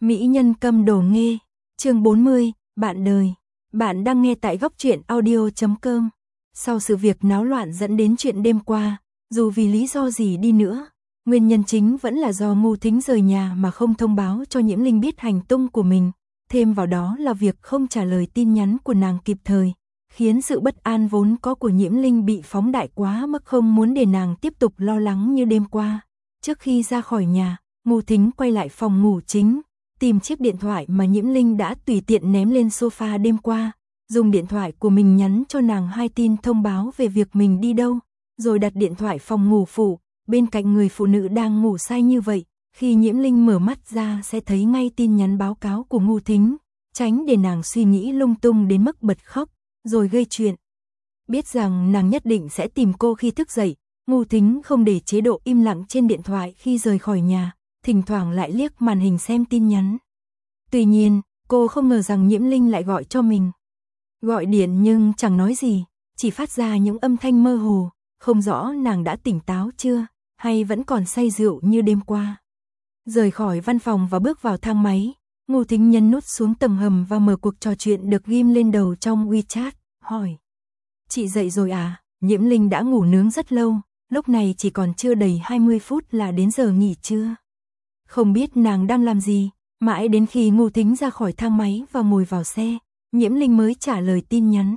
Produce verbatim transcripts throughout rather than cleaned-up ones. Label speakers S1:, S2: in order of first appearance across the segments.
S1: Mỹ nhân câm đồ nghê, chương bốn mươi, bạn đời. Bạn đang nghe tại góc truyện audio chấm com. Sau sự việc náo loạn dẫn đến chuyện đêm qua, dù vì lý do gì đi nữa, nguyên nhân chính vẫn là do Ngô Thính rời nhà mà không thông báo cho Nhiễm Linh biết hành tung của mình. Thêm vào đó là việc không trả lời tin nhắn của nàng kịp thời, khiến sự bất an vốn có của Nhiễm Linh bị phóng đại quá mức, không muốn để nàng tiếp tục lo lắng như đêm qua. Trước khi ra khỏi nhà, Ngô Thính quay lại phòng ngủ chính, tìm chiếc điện thoại mà Nhiễm Linh đã tùy tiện ném lên sofa đêm qua, dùng điện thoại của mình nhắn cho nàng hai tin thông báo về việc mình đi đâu, rồi đặt điện thoại phòng ngủ phụ, bên cạnh người phụ nữ đang ngủ say như vậy. Khi Nhiễm Linh mở mắt ra sẽ thấy ngay tin nhắn báo cáo của Ngô Thính, tránh để nàng suy nghĩ lung tung đến mức bật khóc, rồi gây chuyện. Biết rằng nàng nhất định sẽ tìm cô khi thức dậy, Ngô Thính không để chế độ im lặng trên điện thoại khi rời khỏi nhà, thỉnh thoảng lại liếc màn hình xem tin nhắn. Tuy nhiên, cô không ngờ rằng Nhiễm Linh lại gọi cho mình. Gọi điện nhưng chẳng nói gì, chỉ phát ra những âm thanh mơ hồ, không rõ nàng đã tỉnh táo chưa, hay vẫn còn say rượu như đêm qua. Rời khỏi văn phòng và bước vào thang máy, Ngô Thính nhấn nút xuống tầng hầm và mở cuộc trò chuyện được ghim lên đầu trong WeChat, hỏi. Chị dậy rồi à? Nhiễm Linh đã ngủ nướng rất lâu, lúc này chỉ còn chưa đầy hai mươi phút là đến giờ nghỉ trưa. Không biết nàng đang làm gì, mãi đến khi Ngô Thính ra khỏi thang máy và ngồi vào xe, Nhiễm Linh mới trả lời tin nhắn.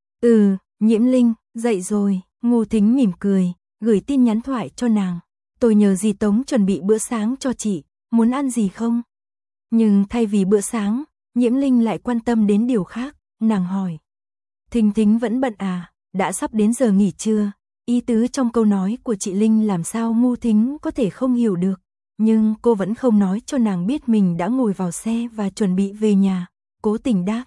S1: Ừ, Nhiễm Linh, dậy rồi. Ngô Thính mỉm cười, gửi tin nhắn thoại cho nàng. Tôi nhờ dì Tống chuẩn bị bữa sáng cho chị, muốn ăn gì không? Nhưng thay vì bữa sáng, Nhiễm Linh lại quan tâm đến điều khác, nàng hỏi. Thính Thính vẫn bận à, đã sắp đến giờ nghỉ trưa. Ý tứ trong câu nói của chị Linh làm sao Ngô Thính có thể không hiểu được, nhưng cô vẫn không nói cho nàng biết mình đã ngồi vào xe và chuẩn bị về nhà, cố tình đáp.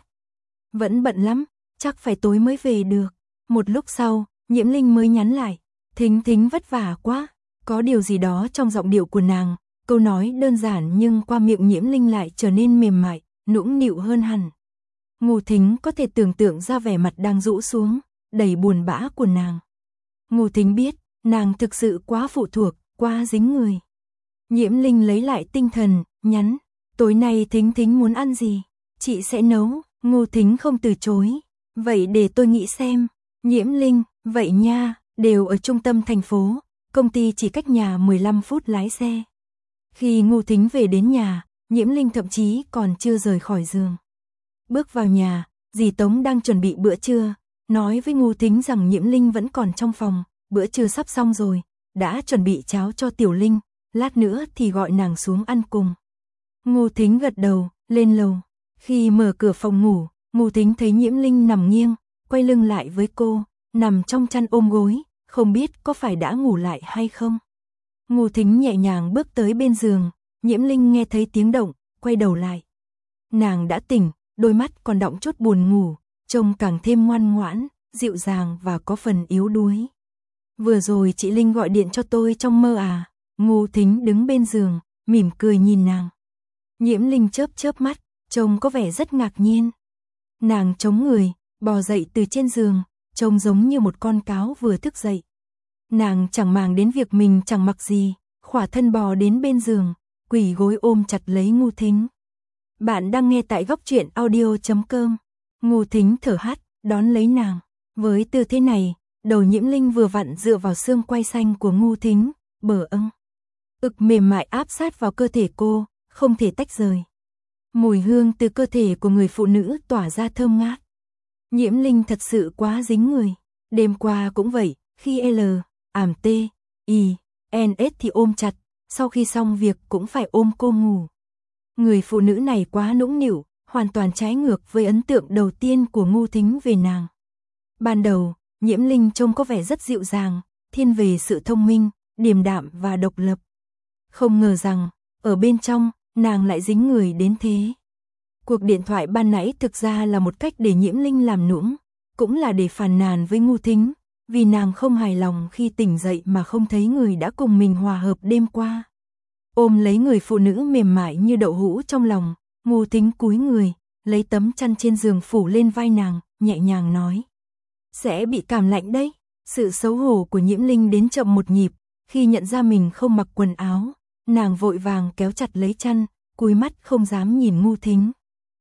S1: Vẫn bận lắm, chắc phải tối mới về được. Một lúc sau, Nhiễm Linh mới nhắn lại. Thính Thính vất vả quá. Có điều gì đó trong giọng điệu của nàng, câu nói đơn giản nhưng qua miệng Nhiễm Linh lại trở nên mềm mại, nũng nịu hơn hẳn. Ngô Thính có thể tưởng tượng ra vẻ mặt đang rũ xuống, đầy buồn bã của nàng. Ngô Thính biết, nàng thực sự quá phụ thuộc, quá dính người. Nhiễm Linh lấy lại tinh thần, nhắn, tối nay Thính Thính muốn ăn gì? Chị sẽ nấu. Ngô Thính không từ chối. Vậy để tôi nghĩ xem. Nhiễm Linh, vậy nha, đều ở trung tâm thành phố, công ty chỉ cách nhà mười lăm phút lái xe. Khi Ngô Thính về đến nhà, Nhiễm Linh thậm chí còn chưa rời khỏi giường. Bước vào nhà, dì Tống đang chuẩn bị bữa trưa, nói với Ngô Thính rằng Nhiễm Linh vẫn còn trong phòng, bữa trưa sắp xong rồi, đã chuẩn bị cháo cho Tiểu Linh, lát nữa thì gọi nàng xuống ăn cùng. Ngô Thính gật đầu, lên lầu. Khi mở cửa phòng ngủ, Ngô Thính thấy Nhiễm Linh nằm nghiêng, quay lưng lại với cô, nằm trong chăn ôm gối, không biết có phải đã ngủ lại hay không. Ngô Thính nhẹ nhàng bước tới bên giường, Nhiễm Linh nghe thấy tiếng động, quay đầu lại. Nàng đã tỉnh, đôi mắt còn đọng chút buồn ngủ, trông càng thêm ngoan ngoãn, dịu dàng và có phần yếu đuối. Vừa rồi chị Linh gọi điện cho tôi trong mơ à? Ngô Thính đứng bên giường, mỉm cười nhìn nàng. Nhiễm Linh chớp chớp mắt, trông có vẻ rất ngạc nhiên. Nàng chống người, bò dậy từ trên giường, trông giống như một con cáo vừa thức dậy. Nàng chẳng màng đến việc mình chẳng mặc gì, khỏa thân bò đến bên giường, quỳ gối ôm chặt lấy Ngô Thính. Bạn đang nghe tại góc truyện audio chấm com. Ngô Thính thở hắt, đón lấy nàng. Với tư thế này, đầu Nhiễm Linh vừa vặn dựa vào xương quai xanh của Ngô Thính, bờ âng. Ực mềm mại áp sát vào cơ thể cô, không thể tách rời. Mùi hương từ cơ thể của người phụ nữ tỏa ra thơm ngát. Nhiễm Linh thật sự quá dính người. Đêm qua cũng vậy, khi L, ảm T, I, N S thì ôm chặt, sau khi xong việc cũng phải ôm cô ngủ. Người phụ nữ này quá nũng nịu, hoàn toàn trái ngược với ấn tượng đầu tiên của Ngô Thính về nàng. Ban đầu, Nhiễm Linh trông có vẻ rất dịu dàng, thiên về sự thông minh, điềm đạm và độc lập. Không ngờ rằng, ở bên trong, nàng lại dính người đến thế. Cuộc điện thoại ban nãy thực ra là một cách để Nhiễm Linh làm nũng, cũng là để phàn nàn với Ngô Thính, vì nàng không hài lòng khi tỉnh dậy mà không thấy người đã cùng mình hòa hợp đêm qua. Ôm lấy người phụ nữ mềm mại như đậu hũ trong lòng, Ngô Thính cúi người, lấy tấm chăn trên giường phủ lên vai nàng, nhẹ nhàng nói. Sẽ bị cảm lạnh đấy. Sự xấu hổ của Nhiễm Linh đến chậm một nhịp, khi nhận ra mình không mặc quần áo, nàng vội vàng kéo chặt lấy chăn, cúi mắt không dám nhìn Ngô Thính.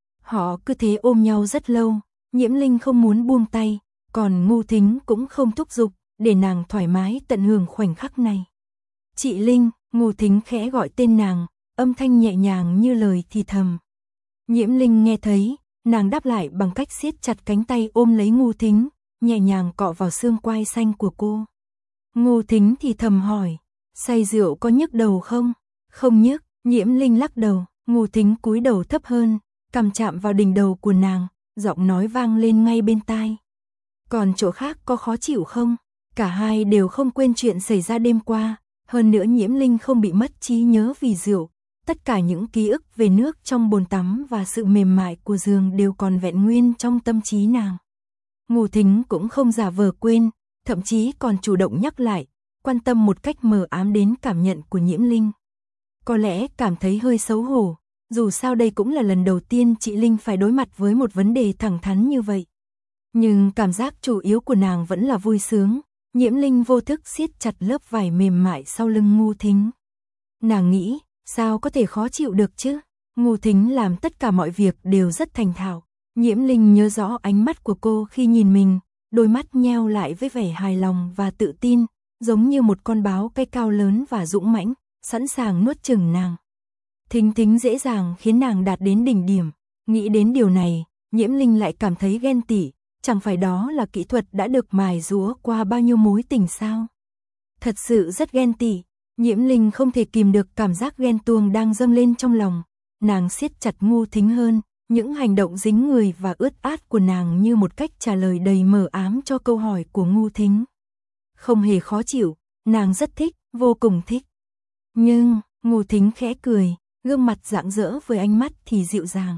S1: Họ cứ thế ôm nhau rất lâu, Nhiễm Linh không muốn buông tay, còn Ngô Thính cũng không thúc giục, để nàng thoải mái tận hưởng khoảnh khắc này. Chị Linh, Ngô Thính khẽ gọi tên nàng, âm thanh nhẹ nhàng như lời thì thầm. Nhiễm Linh nghe thấy, nàng đáp lại bằng cách siết chặt cánh tay ôm lấy Ngô Thính, nhẹ nhàng cọ vào xương quai xanh của cô. Ngô Thính thì thầm hỏi, say rượu có nhức đầu không? Không nhức, Nhiễm Linh lắc đầu. Ngô Thính cúi đầu thấp hơn, cằm chạm vào đỉnh đầu của nàng, giọng nói vang lên ngay bên tai. Còn chỗ khác có khó chịu không? Cả hai đều không quên chuyện xảy ra đêm qua, hơn nữa Nhiễm Linh không bị mất trí nhớ vì rượu. Tất cả những ký ức về nước trong bồn tắm và sự mềm mại của giường đều còn vẹn nguyên trong tâm trí nàng. Ngô Thính cũng không giả vờ quên, thậm chí còn chủ động nhắc lại, quan tâm một cách mờ ám đến cảm nhận của Nhiễm Linh. Có lẽ cảm thấy hơi xấu hổ, dù sao đây cũng là lần đầu tiên chị Linh phải đối mặt với một vấn đề thẳng thắn như vậy. Nhưng cảm giác chủ yếu của nàng vẫn là vui sướng, Nhiễm Linh vô thức siết chặt lớp vải mềm mại sau lưng Ngô Thính. Nàng nghĩ, sao có thể khó chịu được chứ? Ngô Thính làm tất cả mọi việc đều rất thành thạo. Nhiễm Linh nhớ rõ ánh mắt của cô khi nhìn mình, đôi mắt nheo lại với vẻ hài lòng và tự tin, giống như một con báo cây cao lớn và dũng mãnh, sẵn sàng nuốt chửng nàng. Thính Thính dễ dàng khiến nàng đạt đến đỉnh điểm. Nghĩ đến điều này, Nhiễm Linh lại cảm thấy ghen tị, chẳng phải đó là kỹ thuật đã được mài giũa qua bao nhiêu mối tình sao? Thật sự rất ghen tị. Nhiễm Linh không thể kìm được cảm giác ghen tuông đang dâng lên trong lòng. Nàng siết chặt Ngô Thính hơn, những hành động dính người và ướt át của nàng như một cách trả lời đầy mờ ám cho câu hỏi của Ngô Thính. Không hề khó chịu, nàng rất thích, vô cùng thích. Nhưng, Ngô Thính khẽ cười, gương mặt rạng rỡ với ánh mắt thì dịu dàng.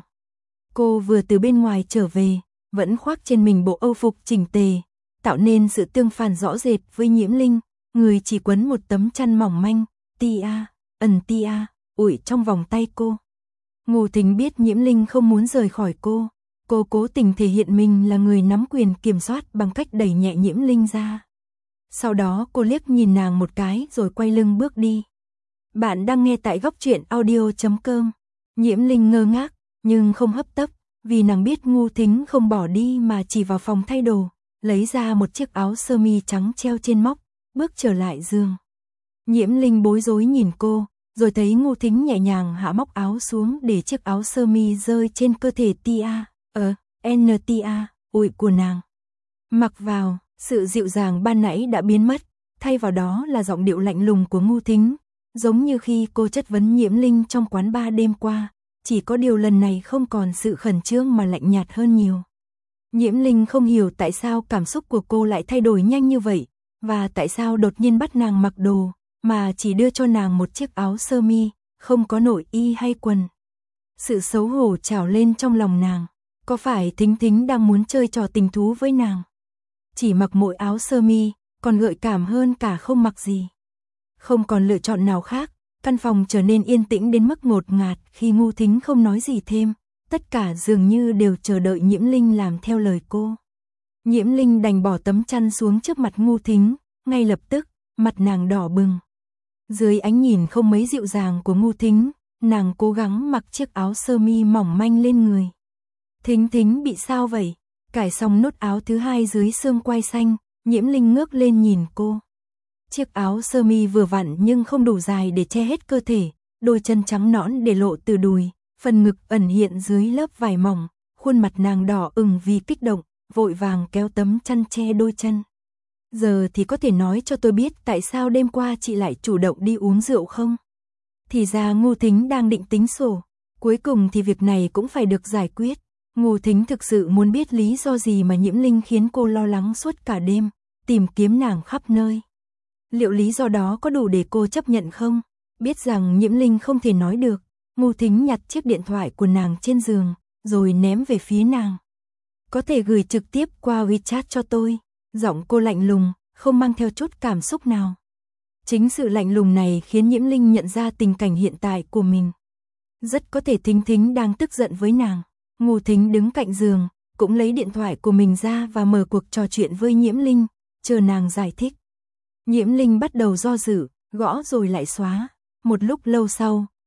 S1: Cô vừa từ bên ngoài trở về, vẫn khoác trên mình bộ âu phục chỉnh tề, tạo nên sự tương phản rõ rệt với Nhiễm Linh, người chỉ quấn một tấm chăn mỏng manh, tia, ẩn tia, ủi trong vòng tay cô. Ngô Thính biết Nhiễm Linh không muốn rời khỏi cô, cô cố tình thể hiện mình là người nắm quyền kiểm soát bằng cách đẩy nhẹ Nhiễm Linh ra. Sau đó cô liếc nhìn nàng một cái rồi quay lưng bước đi. Bạn đang nghe tại góc truyện audio chấm com. Nhiễm Linh ngơ ngác, nhưng không hấp tấp, vì nàng biết Ngô Thính không bỏ đi mà chỉ vào phòng thay đồ, lấy ra một chiếc áo sơ mi trắng treo trên móc, bước trở lại giường. Nhiễm Linh bối rối nhìn cô, rồi thấy Ngô Thính nhẹ nhàng hạ móc áo xuống để chiếc áo sơ mi rơi trên cơ thể tia, ờ, en tia, ủi của nàng. Mặc vào, sự dịu dàng ban nãy đã biến mất, thay vào đó là giọng điệu lạnh lùng của Ngô Thính, giống như khi cô chất vấn Nhiễm Linh trong quán bar đêm qua, chỉ có điều lần này không còn sự khẩn trương mà lạnh nhạt hơn nhiều. Nhiễm Linh không hiểu tại sao cảm xúc của cô lại thay đổi nhanh như vậy, và tại sao đột nhiên bắt nàng mặc đồ, mà chỉ đưa cho nàng một chiếc áo sơ mi, không có nội y hay quần. Sự xấu hổ trào lên trong lòng nàng, có phải Thính Thính đang muốn chơi trò tình thú với nàng? Chỉ mặc mỗi áo sơ mi, còn gợi cảm hơn cả không mặc gì. Không còn lựa chọn nào khác, căn phòng trở nên yên tĩnh đến mức ngột ngạt khi Ngô Thính không nói gì thêm, tất cả dường như đều chờ đợi Nhiễm Linh làm theo lời cô. Nhiễm Linh đành bỏ tấm chăn xuống trước mặt Ngô Thính, ngay lập tức, mặt nàng đỏ bừng. Dưới ánh nhìn không mấy dịu dàng của Ngô Thính, nàng cố gắng mặc chiếc áo sơ mi mỏng manh lên người. Thính Thính bị sao vậy? Cài xong nốt áo thứ hai dưới xương quai xanh, Nhiễm Linh ngước lên nhìn cô. Chiếc áo sơ mi vừa vặn nhưng không đủ dài để che hết cơ thể, đôi chân trắng nõn để lộ từ đùi, phần ngực ẩn hiện dưới lớp vải mỏng, khuôn mặt nàng đỏ ửng vì kích động, vội vàng kéo tấm chăn che đôi chân. Giờ thì có thể nói cho tôi biết tại sao đêm qua chị lại chủ động đi uống rượu không? Thì ra Ngô Thính đang định tính sổ, cuối cùng thì việc này cũng phải được giải quyết. Ngô Thính thực sự muốn biết lý do gì mà Nhiễm Linh khiến cô lo lắng suốt cả đêm, tìm kiếm nàng khắp nơi. Liệu lý do đó có đủ để cô chấp nhận không? Biết rằng Nhiễm Linh không thể nói được, Ngô Thính nhặt chiếc điện thoại của nàng trên giường, rồi ném về phía nàng. Có thể gửi trực tiếp qua WeChat cho tôi. Giọng cô lạnh lùng, không mang theo chút cảm xúc nào. Chính sự lạnh lùng này khiến Nhiễm Linh nhận ra tình cảnh hiện tại của mình. Rất có thể Thính Thính đang tức giận với nàng. Ngô Thính đứng cạnh giường, cũng lấy điện thoại của mình ra và mở cuộc trò chuyện với Nhiễm Linh, chờ nàng giải thích. Nhiễm Linh bắt đầu do dự, gõ rồi lại xóa. Một lúc lâu sau,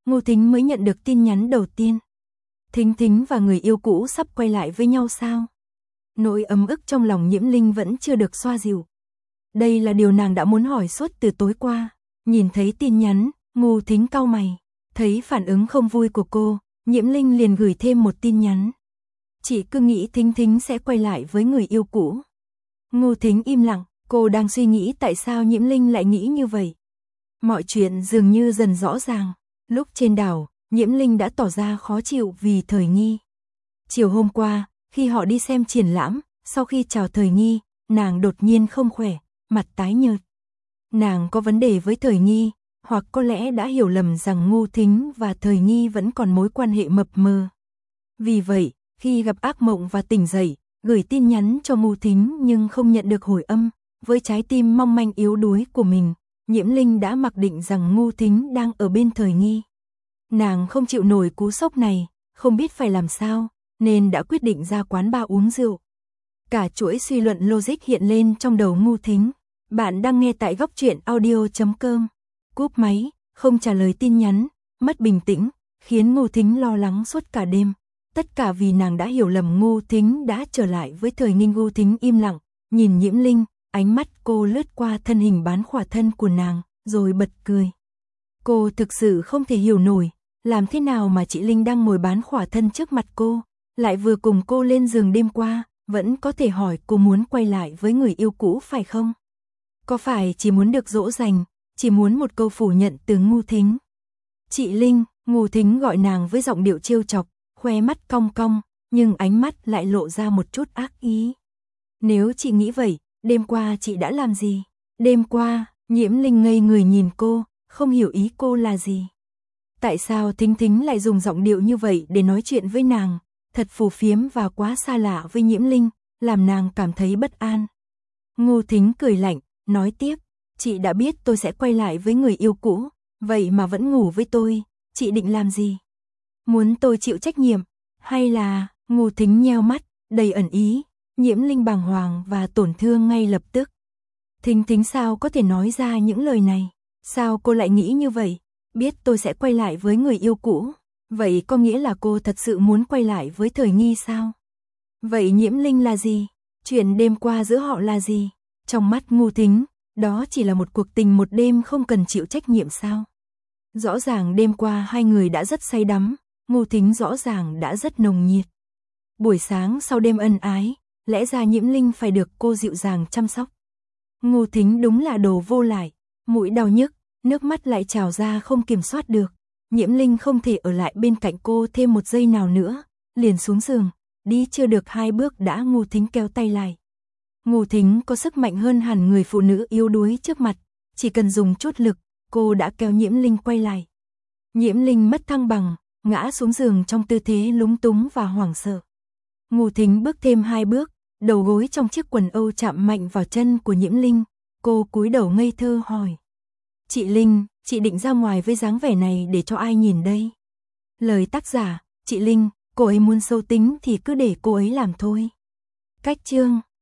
S1: Ngô Thính mới nhận được tin nhắn đầu tiên. Thính Thính và người yêu cũ sắp quay lại với nhau sao? Nỗi ấm ức trong lòng Nhiễm Linh vẫn chưa được xoa dịu. Đây là điều nàng đã muốn hỏi suốt từ tối qua. Nhìn thấy tin nhắn, Ngô Thính cau mày. Thấy phản ứng không vui của cô, Nhiễm Linh liền gửi thêm một tin nhắn. Chị cứ nghĩ Thính Thính sẽ quay lại với người yêu cũ. Ngô Thính im lặng, cô đang suy nghĩ tại sao Nhiễm Linh lại nghĩ như vậy. Mọi chuyện dường như dần rõ ràng. Lúc trên đảo, Nhiễm Linh đã tỏ ra khó chịu vì Thời Nghi. Chiều hôm qua, khi họ đi xem triển lãm, sau khi chào Thời Nghi, nàng đột nhiên không khỏe, mặt tái nhợt. Nàng có vấn đề với Thời Nghi, hoặc có lẽ đã hiểu lầm rằng Ngô Thính và Thời Nghi vẫn còn mối quan hệ mập mờ. Vì vậy, khi gặp ác mộng và tỉnh dậy, gửi tin nhắn cho Ngô Thính nhưng không nhận được hồi âm, với trái tim mong manh yếu đuối của mình, Nhiễm Linh đã mặc định rằng Ngô Thính đang ở bên Thời Nghi. Nàng không chịu nổi cú sốc này, không biết phải làm sao, nên đã quyết định ra quán bar uống rượu. Cả chuỗi suy luận logic hiện lên trong đầu Ngô Thính. Bạn đang nghe tại góc truyện audio chấm com. Cúp máy, không trả lời tin nhắn, mất bình tĩnh, khiến Ngô Thính lo lắng suốt cả đêm. Tất cả vì nàng đã hiểu lầm Ngô Thính đã trở lại với Thời Nghi. Ngô Thính im lặng, nhìn Nhiễm Linh, ánh mắt cô lướt qua thân hình bán khỏa thân của nàng, rồi bật cười. Cô thực sự không thể hiểu nổi, làm thế nào mà chị Linh đang ngồi bán khỏa thân trước mặt cô, lại vừa cùng cô lên giường đêm qua, vẫn có thể hỏi cô muốn quay lại với người yêu cũ phải không? Có phải chỉ muốn được dỗ dành, chỉ muốn một câu phủ nhận từ Ngô Thính? Chị Linh, Ngô Thính gọi nàng với giọng điệu trêu chọc, khoe mắt cong cong, nhưng ánh mắt lại lộ ra một chút ác ý. Nếu chị nghĩ vậy, đêm qua chị đã làm gì? Đêm qua, Nhiễm Linh ngây người nhìn cô, không hiểu ý cô là gì. Tại sao Thính Thính lại dùng giọng điệu như vậy để nói chuyện với nàng, thật phù phiếm và quá xa lạ với Nhiễm Linh, làm nàng cảm thấy bất an. Ngô Thính cười lạnh, nói tiếp, chị đã biết tôi sẽ quay lại với người yêu cũ, vậy mà vẫn ngủ với tôi, chị định làm gì? Muốn tôi chịu trách nhiệm, hay là... Ngô Thính nheo mắt, đầy ẩn ý, Nhiễm Linh bàng hoàng và tổn thương ngay lập tức. Thính Thính sao có thể nói ra những lời này? Sao cô lại nghĩ như vậy? Biết tôi sẽ quay lại với người yêu cũ, vậy có nghĩa là cô thật sự muốn quay lại với Thời Nghi sao? Vậy Nhiễm Linh là gì? Chuyện đêm qua giữa họ là gì? Trong mắt Ngô Thính, đó chỉ là một cuộc tình một đêm không cần chịu trách nhiệm sao? Rõ ràng đêm qua hai người đã rất say đắm, Ngô Thính rõ ràng đã rất nồng nhiệt. Buổi sáng sau đêm ân ái, lẽ ra Nhiễm Linh phải được cô dịu dàng chăm sóc. Ngô Thính đúng là đồ vô lại, mũi đau nhức, nước mắt lại trào ra không kiểm soát được. Nhiễm Linh không thể ở lại bên cạnh cô thêm một giây nào nữa, liền xuống giường, đi chưa được hai bước đã Ngô Thính kéo tay lại. Ngô Thính có sức mạnh hơn hẳn người phụ nữ yếu đuối trước mặt, chỉ cần dùng chút lực, cô đã kéo Nhiễm Linh quay lại. Nhiễm Linh mất thăng bằng, ngã xuống giường trong tư thế lúng túng và hoảng sợ. Ngô Thính bước thêm hai bước, đầu gối trong chiếc quần âu chạm mạnh vào chân của Nhiễm Linh, cô cúi đầu ngây thơ hỏi. Chị Linh, chị định ra ngoài với dáng vẻ này để cho ai nhìn đây? Lời tác giả, chị Linh, cô ấy muốn sâu tính thì cứ để cô ấy làm thôi. Cách chương